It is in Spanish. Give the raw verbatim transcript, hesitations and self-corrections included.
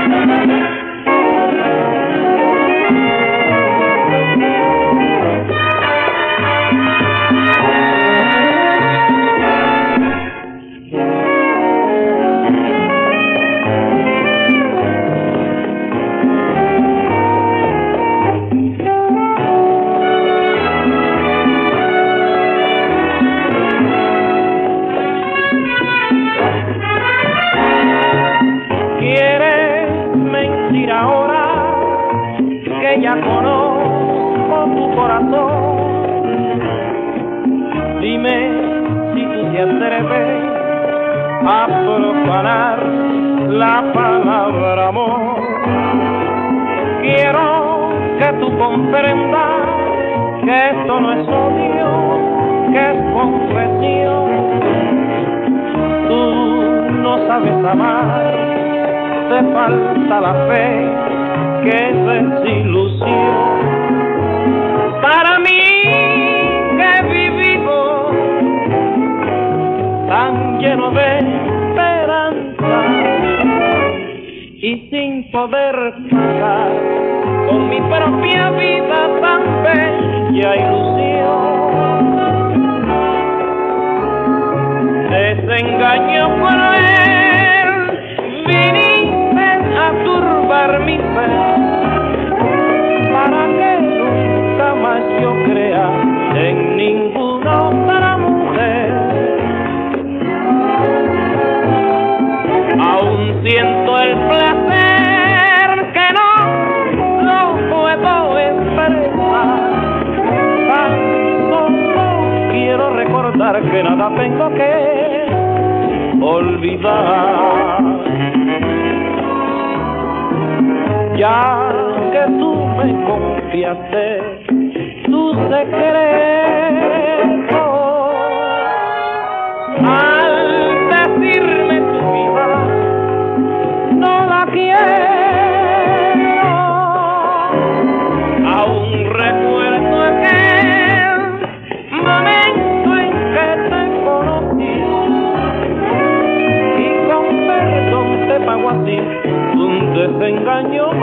Ya conozco tu corazón. Dime si tú te atreves a profanar la palabra amor. Quiero que tú comprendas que esto no es odio, que es confesión. Tú no sabes amar, te falta la fe, que es desilusión. Para mí que he vivido tan lleno de esperanza y sin poder pagar con mi propia vida tan bella ilusión. Desengaño cruel, viniste a turbar mi fe, para que nunca más yo crea en ninguna otra mujer. Aún siento el placer que no lo puedo expresar. Tan solo quiero recordar que nada tengo que olvidar. Ya que tú me confiaste tu secreto, al decirme tu vida no la quiero. Aún recuerdo aquel momento en que te conocí y con perdón te pago así un desengaño